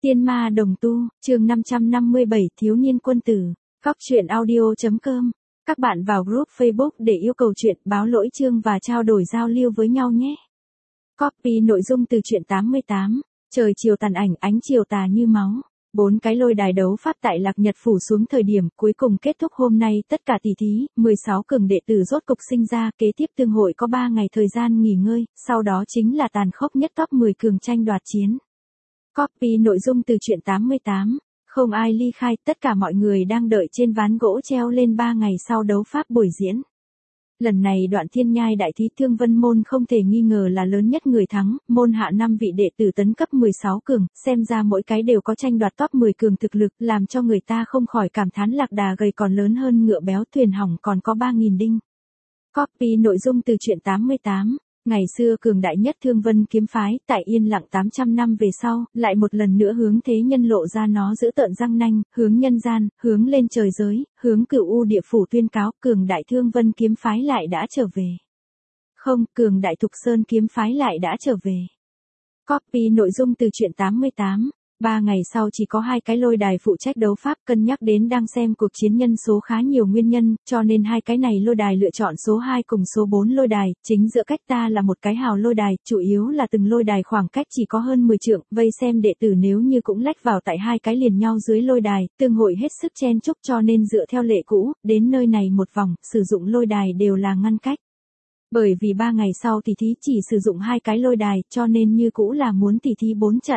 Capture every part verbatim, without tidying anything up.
Tiên ma đồng tu, chương năm trăm năm mươi bảy thiếu niên quân tử, góc truyện audio.com. Các bạn vào group Facebook để yêu cầu chuyện, báo lỗi chương và trao đổi giao lưu với nhau nhé. Copy nội dung từ truyện tám mươi tám, trời chiều tàn ảnh ánh chiều tà như máu. Bốn cái lôi đài đấu pháp tại Lạc Nhật phủ xuống thời điểm cuối cùng kết thúc hôm nay, tất cả tỷ thí, mười sáu cường đệ tử rốt cục sinh ra, kế tiếp tương hội có ba ngày thời gian nghỉ ngơi, sau đó chính là tàn khốc nhất top mười cường tranh đoạt chiến. Copy nội dung từ truyện tám mươi tám, không ai ly khai, tất cả mọi người đang đợi trên ván gỗ treo lên ba ngày sau đấu pháp buổi diễn. Lần này Đoạn Thiên Nhai đại thí Thương Vân môn không thể nghi ngờ là lớn nhất người thắng, môn hạ năm vị đệ tử tấn cấp mười sáu cường, xem ra mỗi cái đều có tranh đoạt top mười cường thực lực, làm cho người ta không khỏi cảm thán lạc đà gầy còn lớn hơn ngựa béo, thuyền hỏng còn có ba nghìn đinh. Copy nội dung từ truyện tám mươi tám. Ngày xưa cường đại nhất Thương Vân kiếm phái, tại yên lặng tám trăm năm về sau, lại một lần nữa hướng thế nhân lộ ra nó giữ tợn răng nanh, hướng nhân gian, hướng lên trời giới, hướng cửu u địa phủ tuyên cáo, cường đại Thương Vân kiếm phái lại đã trở về. Không, cường đại Thục Sơn kiếm phái lại đã trở về. Copy nội dung từ truyện tám mươi tám. Ba ngày sau chỉ có hai cái lôi đài phụ trách đấu pháp, cân nhắc đến đang xem cuộc chiến nhân số khá nhiều nguyên nhân, cho nên hai cái này lôi đài lựa chọn số hai cùng số bốn lôi đài, chính giữa cách ta là một cái hào lôi đài, chủ yếu là từng lôi đài khoảng cách chỉ có hơn mười trượng, vây xem đệ tử nếu như cũng lách vào tại hai cái liền nhau dưới lôi đài, tương hội hết sức chen chúc, cho nên dựa theo lệ cũ, đến nơi này một vòng, sử dụng lôi đài đều là ngăn cách. Bởi vì ba ngày sau tỷ thí chỉ sử dụng hai cái lôi đài, cho nên như cũ là muốn tỷ thí bốn trận.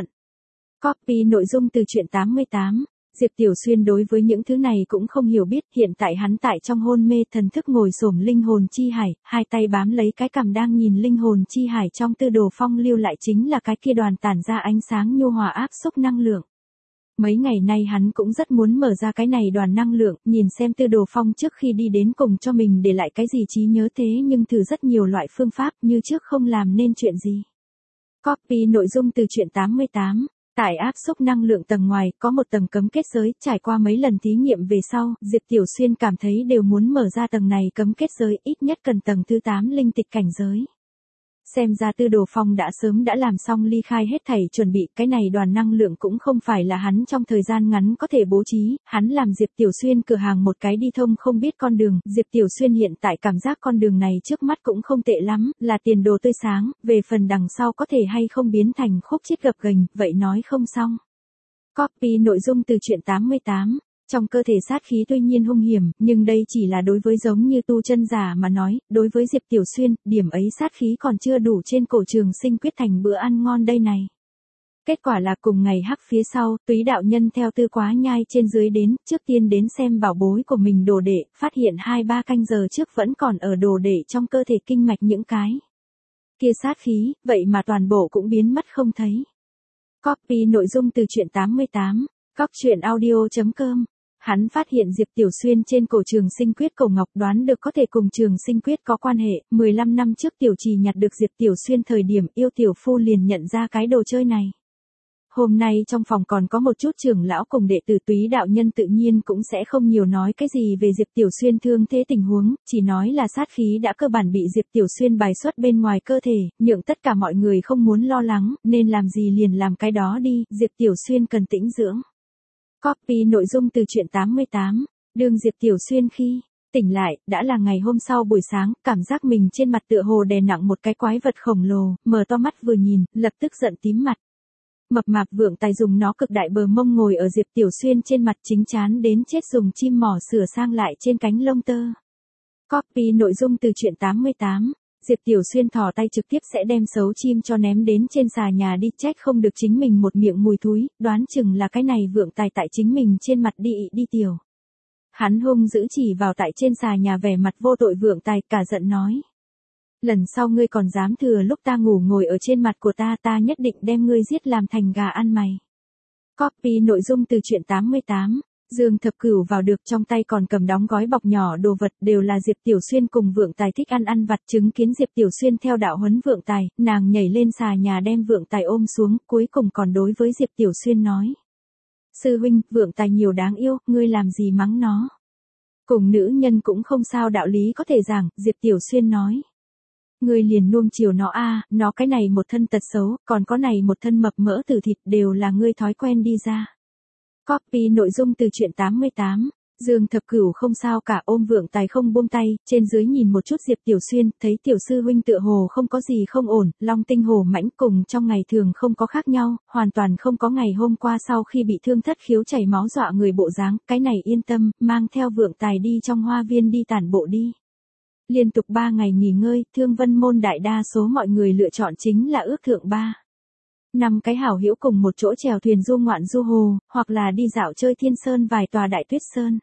Copy nội dung từ truyện tám mươi tám, Diệp Tiểu Xuyên đối với những thứ này cũng không hiểu biết, hiện tại hắn tại trong hôn mê thần thức ngồi xổm linh hồn chi hải, hai tay bám lấy cái cằm đang nhìn linh hồn chi hải trong tư đồ phong lưu lại chính là cái kia đoàn tản ra ánh sáng nhu hòa áp xúc năng lượng. Mấy ngày nay hắn cũng rất muốn mở ra cái này đoàn năng lượng, nhìn xem tư đồ phong trước khi đi đến cùng cho mình để lại cái gì trí nhớ thế nhưng thử rất nhiều loại phương pháp như trước không làm nên chuyện gì. Copy nội dung từ truyện tám mươi tám. Tại áp xúc năng lượng tầng ngoài, có một tầng cấm kết giới, trải qua mấy lần thí nghiệm về sau, Diệp Tiểu Xuyên cảm thấy đều muốn mở ra tầng này cấm kết giới, ít nhất cần tầng thứ tám linh tịch cảnh giới. Xem ra tư đồ phong đã sớm đã làm xong ly khai hết thảy chuẩn bị, cái này đoàn năng lượng cũng không phải là hắn trong thời gian ngắn có thể bố trí, hắn làm Diệp Tiểu Xuyên cửa hàng một cái đi thông không biết con đường, Diệp Tiểu Xuyên hiện tại cảm giác con đường này trước mắt cũng không tệ lắm, là tiền đồ tươi sáng, về phần đằng sau có thể hay không biến thành khúc chết gập ghềnh, vậy nói không xong. Copy nội dung từ truyện tám mươi tám. Trong cơ thể sát khí tuy nhiên hung hiểm, nhưng đây chỉ là đối với giống như tu chân giả mà nói, đối với Diệp Tiểu Xuyên, điểm ấy sát khí còn chưa đủ trên cổ trường sinh quyết thành bữa ăn ngon đây này. Kết quả là cùng ngày hắc phía sau, Túy đạo nhân theo Tư Quá Nhai trên dưới đến, trước tiên đến xem bảo bối của mình đồ đệ, phát hiện hai ba canh giờ trước vẫn còn ở đồ đệ trong cơ thể kinh mạch những cái kia sát khí, vậy mà toàn bộ cũng biến mất không thấy. Copy nội dung từ truyện tám mươi tám, góc truyện audio.com. Hắn phát hiện Diệp Tiểu Xuyên trên cổ trường sinh quyết cổ ngọc, đoán được có thể cùng trường sinh quyết có quan hệ, mười lăm năm trước Tiểu Trì nhặt được Diệp Tiểu Xuyên thời điểm yêu tiểu phu liền nhận ra cái đồ chơi này. Hôm nay trong phòng còn có một chút trưởng lão cùng đệ tử, Túy đạo nhân tự nhiên cũng sẽ không nhiều nói cái gì về Diệp Tiểu Xuyên thương thế tình huống, chỉ nói là sát khí đã cơ bản bị Diệp Tiểu Xuyên bài xuất bên ngoài cơ thể, nhượng tất cả mọi người không muốn lo lắng, nên làm gì liền làm cái đó đi, Diệp Tiểu Xuyên cần tĩnh dưỡng. Copy nội dung từ truyện tám mươi tám, đương Diệp Tiểu Xuyên khi tỉnh lại, đã là ngày hôm sau buổi sáng, cảm giác mình trên mặt tựa hồ đè nặng một cái quái vật khổng lồ, mở to mắt vừa nhìn, lập tức giận tím mặt. Mập mạp Vượng Tài dùng nó cực đại bờ mông ngồi ở Diệp Tiểu Xuyên trên mặt, chính chán đến chết dùng chim mỏ sửa sang lại trên cánh lông tơ. Copy nội dung từ truyện tám mươi tám. Diệp Tiểu Xuyên thò tay trực tiếp sẽ đem xấu chim cho ném đến trên xà nhà đi, trách không được chính mình một miệng mùi thúi, đoán chừng là cái này Vượng Tài tại chính mình trên mặt đi đi tiểu. Hắn hung dữ chỉ vào tại trên xà nhà vẻ mặt vô tội Vượng Tài, cả giận nói. Lần sau ngươi còn dám thừa lúc ta ngủ ngồi ở trên mặt của ta, ta nhất định đem ngươi giết làm thành gà ăn mày. Copy nội dung từ truyện tám mươi tám. Dương Thập Cửu vào được, trong tay còn cầm đóng gói bọc nhỏ đồ vật, đều là Diệp Tiểu Xuyên cùng Vượng Tài thích ăn ăn vặt, chứng kiến Diệp Tiểu Xuyên theo đạo huấn Vượng Tài, nàng nhảy lên xà nhà đem Vượng Tài ôm xuống, cuối cùng còn đối với Diệp Tiểu Xuyên nói. Sư huynh, Vượng Tài nhiều đáng yêu, ngươi làm gì mắng nó. Cùng nữ nhân cũng không sao đạo lý có thể giảng, Diệp Tiểu Xuyên nói. Ngươi liền nuông chiều nó a, nó cái này một thân tật xấu, còn có này một thân mập mỡ từ thịt đều là ngươi thói quen đi ra. Copy nội dung từ truyện tám mươi tám. Dương Thập Cửu không sao cả, ôm Vượng Tài không buông tay, trên dưới nhìn một chút Diệp Tiểu Xuyên, thấy tiểu sư huynh tựa hồ không có gì không ổn, long tinh hổ mãnh cùng trong ngày thường không có khác nhau, hoàn toàn không có ngày hôm qua sau khi bị thương thất khiếu chảy máu dọa người bộ dáng, cái này yên tâm, mang theo Vượng Tài đi trong hoa viên đi tản bộ đi. Liên tục ba ngày nghỉ ngơi, Thương Vân môn đại đa số mọi người lựa chọn chính là ước thượng ba. Năm cái hảo hữu cùng một chỗ chèo thuyền du ngoạn du hồ, hoặc là đi dạo chơi thiên sơn vài tòa đại tuyết sơn.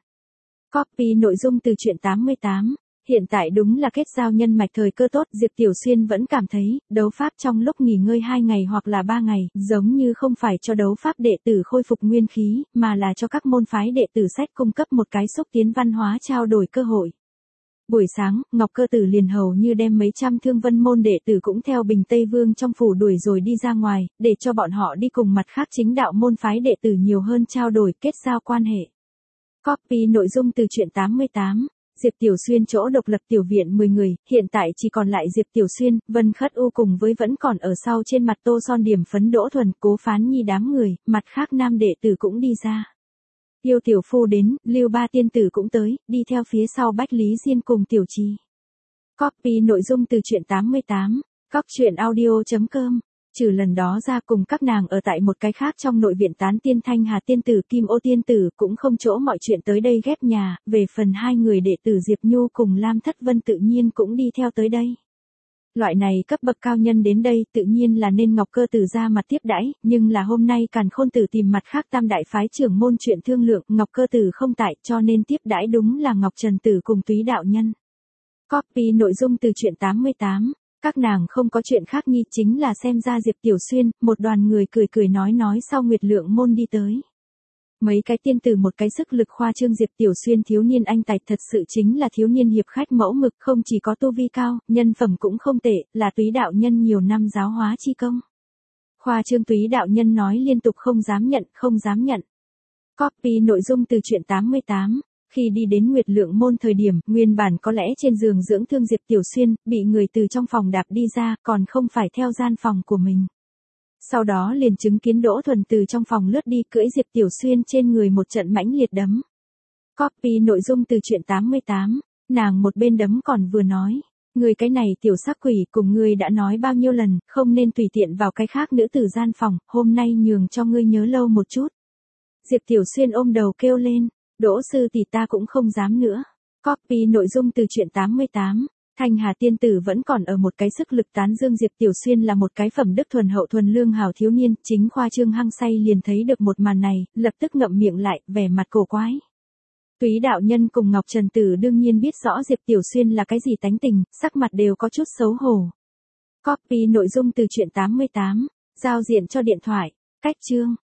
Copy nội dung từ truyện tám mươi tám. Hiện tại đúng là kết giao nhân mạch thời cơ tốt, Diệp Tiểu Xuyên vẫn cảm thấy, đấu pháp trong lúc nghỉ ngơi hai ngày hoặc là ba ngày, giống như không phải cho đấu pháp đệ tử khôi phục nguyên khí, mà là cho các môn phái đệ tử sách cung cấp một cái xúc tiến văn hóa trao đổi cơ hội. Buổi sáng, Ngọc Cơ Tử liền hầu như đem mấy trăm Thương Vân môn đệ tử cũng theo Bình Tây Vương trong phủ đuổi rồi đi ra ngoài, để cho bọn họ đi cùng mặt khác chính đạo môn phái đệ tử nhiều hơn trao đổi kết giao quan hệ. Copy nội dung từ truyện tám mươi tám. Diệp Tiểu Xuyên chỗ độc lập tiểu viện mười người, hiện tại chỉ còn lại Diệp Tiểu Xuyên, Vân Khất U cùng với vẫn còn ở sau trên mặt tô son điểm phấn Đỗ Thuần, Cố Phán Nhi đám người, mặt khác nam đệ tử cũng đi ra. Yêu Tiểu Phu đến, Lưu Ba tiên tử cũng tới, đi theo phía sau Bách Lý Diên cùng Tiểu Trì. Copy nội dung từ truyện tám mươi tám. Cóc truyện audio chấm com. Trừ lần đó ra cùng các nàng ở tại một cái khác trong nội viện tán tiên Thanh Hà tiên tử Kim Ô tiên tử cũng không chỗ mọi chuyện tới đây ghép nhà, về phần hai người đệ tử Diệp Nhu cùng Lam Thất Vân tự nhiên cũng đi theo tới đây. Loại này cấp bậc cao nhân đến đây tự nhiên là nên Ngọc Cơ Tử ra mặt tiếp đãi, nhưng là hôm nay Càn Khôn Tử tìm mặt khác tam đại phái trưởng môn chuyện thương lượng, Ngọc Cơ Tử không tại cho nên tiếp đãi đúng là Ngọc Trần Tử cùng Túy đạo nhân. Copy nội dung từ truyện tám mươi tám. Các nàng không có chuyện khác nhi chính là xem ra Diệp Tiểu Xuyên, một đoàn người cười cười nói nói sau Nguyệt Lượng môn đi tới. Mấy cái tiên tử một cái sức lực khoa trương Diệp Tiểu Xuyên thiếu niên anh tài thật sự chính là thiếu niên hiệp khách mẫu mực, không chỉ có tu vi cao, nhân phẩm cũng không tệ, là Túy đạo nhân nhiều năm giáo hóa chi công. Khoa trương Túy đạo nhân nói liên tục không dám nhận, không dám nhận. Copy nội dung từ truyện tám mươi tám. Khi đi đến Nguyệt Lượng môn thời điểm, nguyên bản có lẽ trên giường dưỡng thương Diệp Tiểu Xuyên, bị người từ trong phòng đạp đi ra, còn không phải theo gian phòng của mình. Sau đó liền chứng kiến Đỗ Thuần từ trong phòng lướt đi cưỡi Diệp Tiểu Xuyên trên người một trận mãnh liệt đấm. Copy nội dung từ truyện tám mươi tám. Nàng một bên đấm còn vừa nói. Người cái này tiểu sắc quỷ cùng ngươi đã nói bao nhiêu lần, không nên tùy tiện vào cái khác nữ tử gian phòng, hôm nay nhường cho ngươi nhớ lâu một chút. Diệp Tiểu Xuyên ôm đầu kêu lên. Đỗ sư thì ta cũng không dám nữa. Copy nội dung từ truyện tám mươi tám. Thanh Hà tiên tử vẫn còn ở một cái sức lực tán dương Diệp Tiểu Xuyên là một cái phẩm đức thuần hậu thuần lương hào thiếu niên, chính khoa trương hăng say liền thấy được một màn này, lập tức ngậm miệng lại, vẻ mặt cổ quái. Túy đạo nhân cùng Ngọc Trần Tử đương nhiên biết rõ Diệp Tiểu Xuyên là cái gì tánh tình, sắc mặt đều có chút xấu hổ. Copy nội dung từ truyện tám mươi tám. Giao diện cho điện thoại. Cách chương.